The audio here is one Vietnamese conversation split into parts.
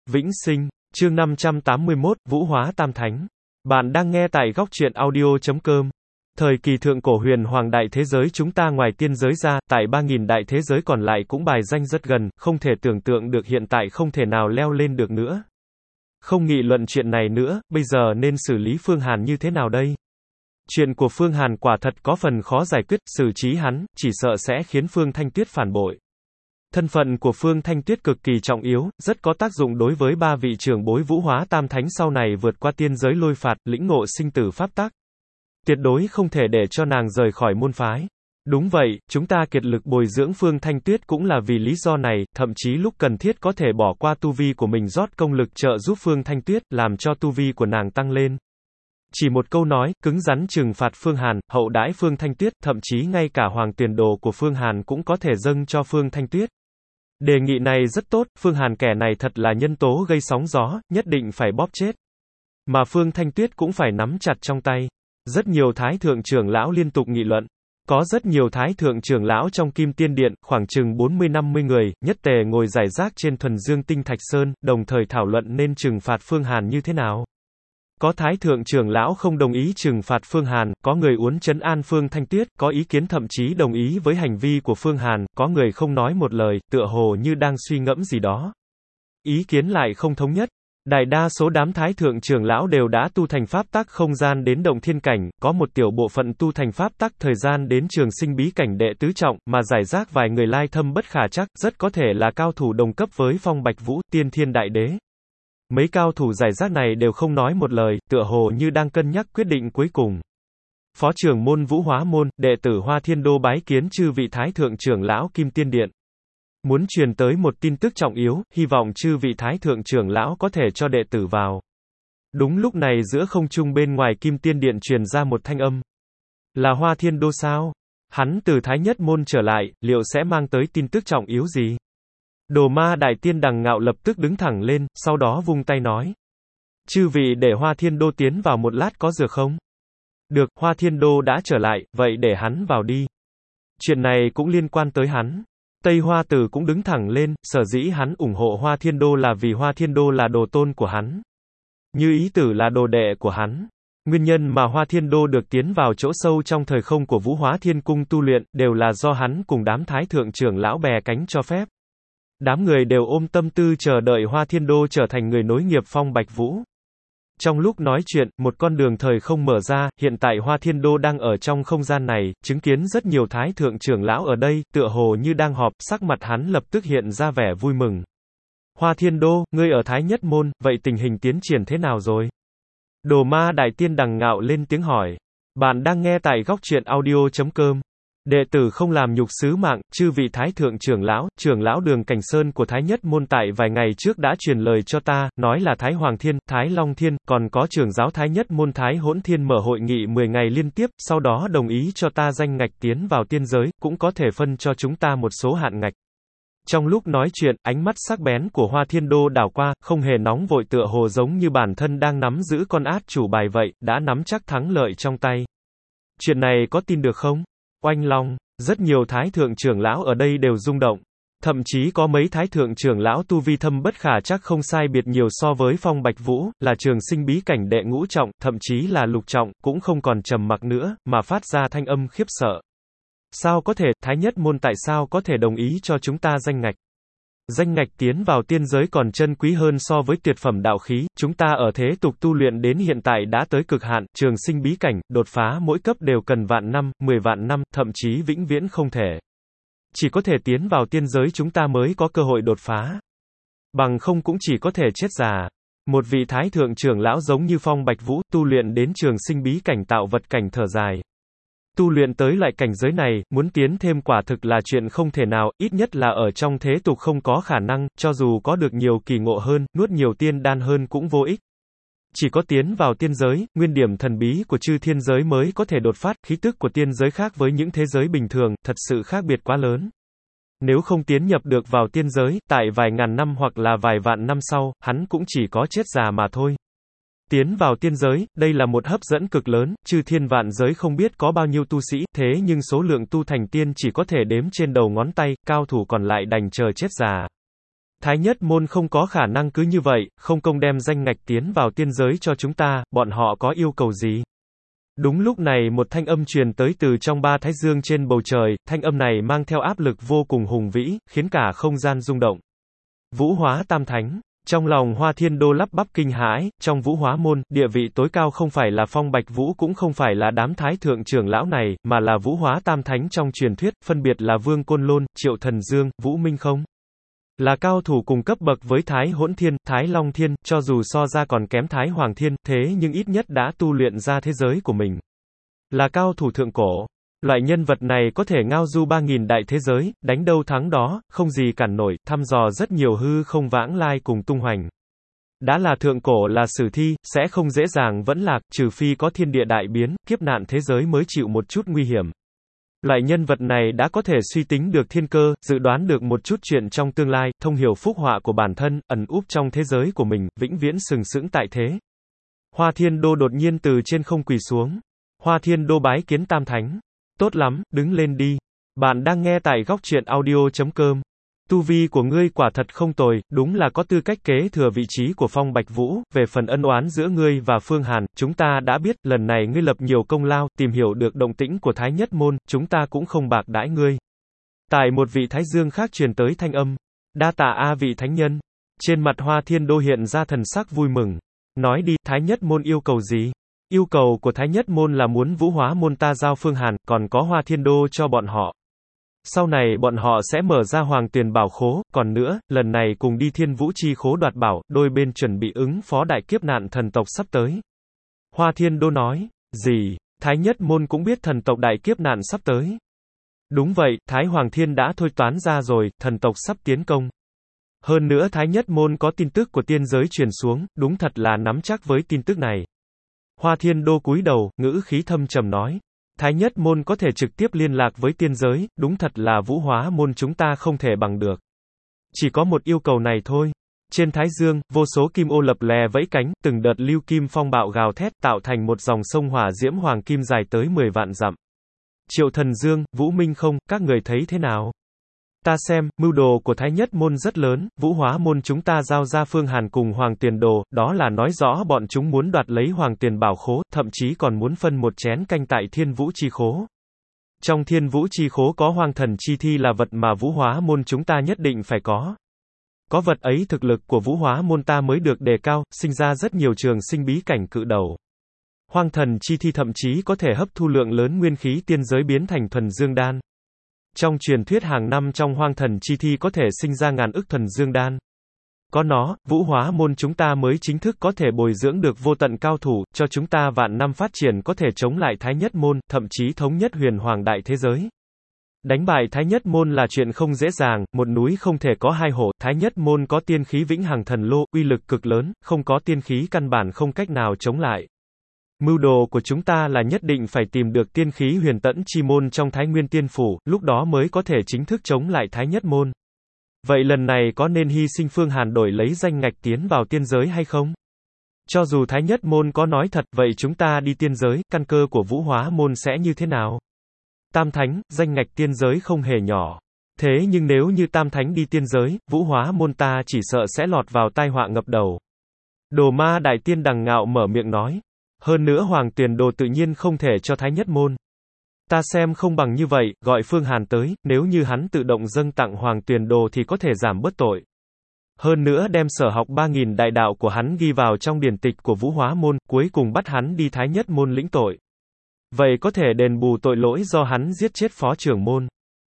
Vĩnh sinh, chương 581, Vũ hóa Tam Thánh. Bạn đang nghe tại góc truyện audio.com. Thời kỳ thượng cổ huyền hoàng đại thế giới chúng ta ngoài tiên giới ra, tại 3.000 đại thế giới còn lại cũng bài danh rất gần, không thể tưởng tượng được hiện tại không thể nào leo lên được nữa. Không nghị luận chuyện này nữa, bây giờ nên xử lý Phương Hàn như thế nào đây? Chuyện của Phương Hàn quả thật có phần khó giải quyết, xử trí hắn, chỉ sợ sẽ khiến Phương Thanh Tuyết phản bội. Thân phận của Phương Thanh Tuyết cực kỳ trọng yếu, rất có tác dụng đối với ba vị trưởng bối Vũ hóa Tam Thánh sau này vượt qua tiên giới lôi phạt, lĩnh ngộ sinh tử pháp tắc. Tuyệt đối không thể để cho nàng rời khỏi môn phái. Đúng vậy, chúng ta kiệt lực bồi dưỡng Phương Thanh Tuyết cũng là vì lý do này, thậm chí lúc cần thiết có thể bỏ qua tu vi của mình rót công lực trợ giúp Phương Thanh Tuyết, làm cho tu vi của nàng tăng lên. Chỉ một câu nói, cứng rắn trừng phạt Phương Hàn, hậu đãi Phương Thanh Tuyết, thậm chí ngay cả hoàng tuyển đồ của Phương Hàn cũng có thể dâng cho Phương Thanh Tuyết. Đề nghị này rất tốt, Phương Hàn kẻ này thật là nhân tố gây sóng gió, nhất định phải bóp chết. Mà Phương Thanh Tuyết cũng phải nắm chặt trong tay. Rất nhiều thái thượng trưởng lão liên tục nghị luận. Có rất nhiều thái thượng trưởng lão trong Kim Tiên Điện, khoảng chừng 40-50 người, nhất tề ngồi rải rác trên thuần dương tinh Thạch Sơn, đồng thời thảo luận nên trừng phạt Phương Hàn như thế nào. Có thái thượng trưởng lão không đồng ý trừng phạt Phương Hàn, có người muốn trấn an Phương Thanh Tuyết, có ý kiến thậm chí đồng ý với hành vi của Phương Hàn, có người không nói một lời, tựa hồ như đang suy ngẫm gì đó. Ý kiến lại không thống nhất. Đại đa số đám thái thượng trưởng lão đều đã tu thành pháp tắc không gian đến động thiên cảnh, có một tiểu bộ phận tu thành pháp tắc thời gian đến trường sinh bí cảnh đệ tứ trọng, mà giải rác vài người lai thâm bất khả chắc, rất có thể là cao thủ đồng cấp với Phong Bạch Vũ, Tiên Thiên Đại Đế. Mấy cao thủ giải rác này đều không nói một lời, tựa hồ như đang cân nhắc quyết định cuối cùng. Phó trưởng môn Vũ Hóa Môn, đệ tử Hoa Thiên Đô bái kiến chư vị thái thượng trưởng lão Kim Tiên Điện. Muốn truyền tới một tin tức trọng yếu, hy vọng chư vị thái thượng trưởng lão có thể cho đệ tử vào. Đúng lúc này giữa không trung bên ngoài Kim Tiên Điện truyền ra một thanh âm. Là Hoa Thiên Đô sao? Hắn từ Thái Nhất Môn trở lại, liệu sẽ mang tới tin tức trọng yếu gì? Đồ Ma Đại Tiên Đằng Ngạo lập tức đứng thẳng lên, sau đó vung tay nói. Chư vị để Hoa Thiên Đô tiến vào một lát có được không? Được, Hoa Thiên Đô đã trở lại, vậy để hắn vào đi. Chuyện này cũng liên quan tới hắn. Tây Hoa Tử cũng đứng thẳng lên, sở dĩ hắn ủng hộ Hoa Thiên Đô là vì Hoa Thiên Đô là đồ tôn của hắn. Như Ý Tử là đồ đệ của hắn. Nguyên nhân mà Hoa Thiên Đô được tiến vào chỗ sâu trong thời không của Vũ Hóa Thiên Cung tu luyện, đều là do hắn cùng đám thái thượng trưởng lão bè cánh cho phép. Đám người đều ôm tâm tư chờ đợi Hoa Thiên Đô trở thành người nối nghiệp Phong Bạch Vũ. Trong lúc nói chuyện, một con đường thời không mở ra, hiện tại Hoa Thiên Đô đang ở trong không gian này, chứng kiến rất nhiều thái thượng trưởng lão ở đây, tựa hồ như đang họp, sắc mặt hắn lập tức hiện ra vẻ vui mừng. Hoa Thiên Đô, ngươi ở Thái Nhất Môn, vậy tình hình tiến triển thế nào rồi? Đồ Ma Đại Tiên Đằng Ngạo lên tiếng hỏi. Bạn đang nghe tại góc truyện audio.com. Đệ tử không làm nhục sứ mạng, chư vị thái thượng trưởng lão Đường Cảnh Sơn của Thái Nhất Môn tại vài ngày trước đã truyền lời cho ta, nói là Thái Hoàng Thiên, Thái Long Thiên, còn có trưởng giáo Thái Nhất Môn Thái Hỗn Thiên mở hội nghị 10 ngày liên tiếp, sau đó đồng ý cho ta danh ngạch tiến vào tiên giới, cũng có thể phân cho chúng ta một số hạn ngạch. Trong lúc nói chuyện, ánh mắt sắc bén của Hoa Thiên Đô đảo qua, không hề nóng vội tựa hồ giống như bản thân đang nắm giữ con át chủ bài vậy, đã nắm chắc thắng lợi trong tay. Chuyện này có tin được không? Oanh long, rất nhiều thái thượng trưởng lão ở đây đều rung động. Thậm chí có mấy thái thượng trưởng lão tu vi thâm bất khả chắc không sai biệt nhiều so với Phong Bạch Vũ, là trường sinh bí cảnh đệ ngũ trọng, thậm chí là lục trọng, cũng không còn trầm mặc nữa, mà phát ra thanh âm khiếp sợ. Sao có thể, Thái Nhất Môn tại sao có thể đồng ý cho chúng ta danh ngạch? Danh ngạch tiến vào tiên giới còn chân quý hơn so với tuyệt phẩm đạo khí, chúng ta ở thế tục tu luyện đến hiện tại đã tới cực hạn, trường sinh bí cảnh, đột phá mỗi cấp đều cần vạn năm, 10 vạn năm, thậm chí vĩnh viễn không thể. Chỉ có thể tiến vào tiên giới chúng ta mới có cơ hội đột phá. Bằng không cũng chỉ có thể chết già. Một vị thái thượng trưởng lão giống như Phong Bạch Vũ, tu luyện đến trường sinh bí cảnh tạo vật cảnh thở dài. Tu luyện tới loại cảnh giới này, muốn tiến thêm quả thực là chuyện không thể nào, ít nhất là ở trong thế tục không có khả năng, cho dù có được nhiều kỳ ngộ hơn, nuốt nhiều tiên đan hơn cũng vô ích. Chỉ có tiến vào tiên giới, nguyên điểm thần bí của chư thiên giới mới có thể đột phát, khí tức của tiên giới khác với những thế giới bình thường, thật sự khác biệt quá lớn. Nếu không tiến nhập được vào tiên giới, tại vài ngàn năm hoặc là vài vạn năm sau, hắn cũng chỉ có chết già mà thôi. Tiến vào tiên giới, đây là một hấp dẫn cực lớn, chư thiên vạn giới không biết có bao nhiêu tu sĩ, thế nhưng số lượng tu thành tiên chỉ có thể đếm trên đầu ngón tay, cao thủ còn lại đành chờ chết già. Thái Nhất Môn không có khả năng cứ như vậy, không công đem danh ngạch tiến vào tiên giới cho chúng ta, bọn họ có yêu cầu gì? Đúng lúc này một thanh âm truyền tới từ trong ba thái dương trên bầu trời, thanh âm này mang theo áp lực vô cùng hùng vĩ, khiến cả không gian rung động. Vũ Hóa Tam Thánh. Trong lòng Hoa Thiên Đô lắp bắp kinh hãi, trong Vũ Hóa môn, địa vị tối cao không phải là Phong Bạch Vũ cũng không phải là đám thái thượng trưởng lão này, mà là Vũ Hóa Tam Thánh trong truyền thuyết, phân biệt là Vương Côn Lôn, Triệu Thần Dương, Vũ Minh Không. Là cao thủ cùng cấp bậc với Thái Hỗn Thiên, Thái Long Thiên, cho dù so ra còn kém Thái Hoàng Thiên, thế nhưng ít nhất đã tu luyện ra thế giới của mình. Là cao thủ thượng cổ. Loại nhân vật này có thể ngao du 3.000 đại thế giới, đánh đâu thắng đó, không gì cản nổi, thăm dò rất nhiều hư không vãng lai cùng tung hoành. Đã là thượng cổ là sử thi, sẽ không dễ dàng vẫn lạc, trừ phi có thiên địa đại biến, kiếp nạn thế giới mới chịu một chút nguy hiểm. Loại nhân vật này đã có thể suy tính được thiên cơ, dự đoán được một chút chuyện trong tương lai, thông hiểu phúc họa của bản thân, ẩn úp trong thế giới của mình, vĩnh viễn sừng sững tại thế. Hoa Thiên Đô đột nhiên từ trên không quỳ xuống. Hoa Thiên Đô bái kiến Tam Thánh. Tốt lắm, đứng lên đi. Bạn đang nghe tại góc truyện audio.com. Tu vi của ngươi quả thật không tồi, đúng là có tư cách kế thừa vị trí của Phong Bạch Vũ, về phần ân oán giữa ngươi và Phương Hàn, chúng ta đã biết, lần này ngươi lập nhiều công lao, tìm hiểu được động tĩnh của Thái Nhất Môn, chúng ta cũng không bạc đãi ngươi. Tại một vị Thái Dương khác truyền tới thanh âm. Đa tạ a vị thánh nhân. Trên mặt Hoa Thiên Đô hiện ra thần sắc vui mừng. Nói đi, Thái Nhất Môn yêu cầu gì? Yêu cầu của Thái Nhất Môn là muốn Vũ Hóa môn ta giao Phương Hàn, còn có Hoa Thiên Đô cho bọn họ. Sau này bọn họ sẽ mở ra Hoàng Tuyền Bảo Khố, còn nữa, lần này cùng đi Thiên Vũ Chi Khố đoạt bảo, đôi bên chuẩn bị ứng phó đại kiếp nạn thần tộc sắp tới. Hoa Thiên Đô nói, gì, Thái Nhất Môn cũng biết thần tộc đại kiếp nạn sắp tới. Đúng vậy, Thái Hoàng Thiên đã thôi toán ra rồi, thần tộc sắp tiến công. Hơn nữa Thái Nhất Môn có tin tức của tiên giới truyền xuống, đúng thật là nắm chắc với tin tức này. Hoa Thiên Đô cúi đầu, ngữ khí thâm trầm nói. Thái Nhất Môn có thể trực tiếp liên lạc với tiên giới, đúng thật là Vũ Hóa môn chúng ta không thể bằng được. Chỉ có một yêu cầu này thôi. Trên Thái Dương, vô số kim ô lập lè vẫy cánh, từng đợt lưu kim phong bạo gào thét tạo thành một dòng sông hỏa diễm hoàng kim dài tới 10 vạn dặm. Triệu Thần Dương, Vũ Minh Không, các người thấy thế nào? Ta xem, mưu đồ của Thái Nhất Môn rất lớn, Vũ Hóa môn chúng ta giao ra Phương Hàn cùng Hoàng Tuyền Đồ, đó là nói rõ bọn chúng muốn đoạt lấy Hoàng Tuyền Bảo Khố, thậm chí còn muốn phân một chén canh tại Thiên Vũ Chi Khố. Trong Thiên Vũ Chi Khố có Hoang Thần Chi Thi là vật mà Vũ Hóa môn chúng ta nhất định phải có. Có vật ấy thực lực của Vũ Hóa môn ta mới được đề cao, sinh ra rất nhiều trường sinh bí cảnh cự đầu. Hoang Thần Chi Thi thậm chí có thể hấp thu lượng lớn nguyên khí tiên giới biến thành thuần dương đan. Trong truyền thuyết hàng năm trong Hoang Thần Chi Thi có thể sinh ra ngàn ức thuần dương đan. Có nó, Vũ Hóa môn chúng ta mới chính thức có thể bồi dưỡng được vô tận cao thủ, cho chúng ta vạn năm phát triển có thể chống lại Thái Nhất môn, thậm chí thống nhất huyền hoàng đại thế giới. Đánh bại Thái Nhất môn là chuyện không dễ dàng, một núi không thể có hai hổ, Thái Nhất môn có tiên khí vĩnh hằng thần lô, uy lực cực lớn, không có tiên khí căn bản không cách nào chống lại. Mưu đồ của chúng ta là nhất định phải tìm được tiên khí huyền tẫn chi môn trong Thái Nguyên Tiên Phủ, lúc đó mới có thể chính thức chống lại Thái Nhất môn. Vậy lần này có nên hy sinh Phương Hàn đổi lấy danh ngạch tiến vào tiên giới hay không? Cho dù Thái Nhất môn có nói thật, vậy chúng ta đi tiên giới, căn cơ của Vũ Hóa môn sẽ như thế nào? Tam Thánh, danh ngạch tiên giới không hề nhỏ. Thế nhưng nếu như Tam Thánh đi tiên giới, Vũ Hóa môn ta chỉ sợ sẽ lọt vào tai họa ngập đầu. Đồ Ma Đại Tiên đằng ngạo mở miệng nói. Hơn nữa Hoàng Tuyền Đồ tự nhiên không thể cho Thái Nhất môn. Ta xem không bằng như vậy, gọi Phương Hàn tới, nếu như hắn tự động dâng tặng Hoàng Tuyền Đồ thì có thể giảm bớt tội. Hơn nữa đem sở học 3.000 đại đạo của hắn ghi vào trong điển tịch của Vũ Hóa môn, cuối cùng bắt hắn đi Thái Nhất môn lĩnh tội. Vậy có thể đền bù tội lỗi do hắn giết chết phó trưởng môn.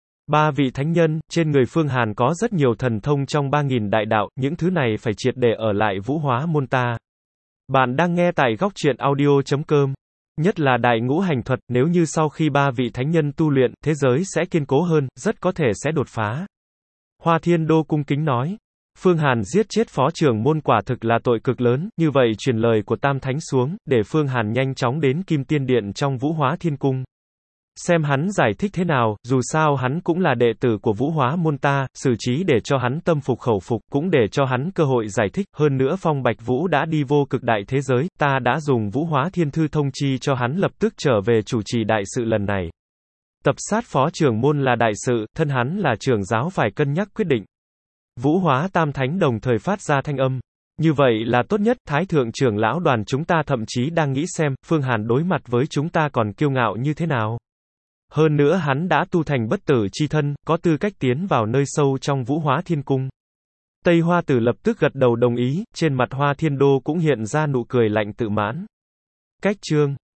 Ba vị thánh nhân, trên người Phương Hàn có rất nhiều thần thông trong 3.000 đại đạo, những thứ này phải triệt để ở lại Vũ Hóa môn ta. Bạn đang nghe tại góc truyện audio.com. Nhất là đại ngũ hành thuật, nếu như sau khi ba vị thánh nhân tu luyện, thế giới sẽ kiên cố hơn, rất có thể sẽ đột phá. Hoa Thiên Đô cung kính nói. Phương Hàn giết chết phó trưởng môn quả thực là tội cực lớn, như vậy truyền lời của Tam Thánh xuống, để Phương Hàn nhanh chóng đến Kim Tiên Điện trong Vũ Hóa Thiên Cung. Xem hắn giải thích thế nào, dù sao hắn cũng là đệ tử của Vũ Hóa môn ta, xử trí để cho hắn tâm phục khẩu phục, cũng để cho hắn cơ hội giải thích, hơn nữa Phong Bạch Vũ đã đi vô cực đại thế giới, ta đã dùng Vũ Hóa Thiên Thư thông chi cho hắn lập tức trở về chủ trì đại sự lần này. Tập sát phó trưởng môn là đại sự, thân hắn là trưởng giáo phải cân nhắc quyết định. Vũ Hóa Tam Thánh đồng thời phát ra thanh âm. Như vậy là tốt nhất, Thái Thượng trưởng lão đoàn chúng ta thậm chí đang nghĩ xem, Phương Hàn đối mặt với chúng ta còn kiêu ngạo như thế nào. Hơn nữa hắn đã tu thành bất tử chi thân, có tư cách tiến vào nơi sâu trong Vũ Hóa Thiên Cung. Tây Hoa Tử lập tức gật đầu đồng ý, trên mặt Hoa Thiên Đô cũng hiện ra nụ cười lạnh tự mãn. Cách chương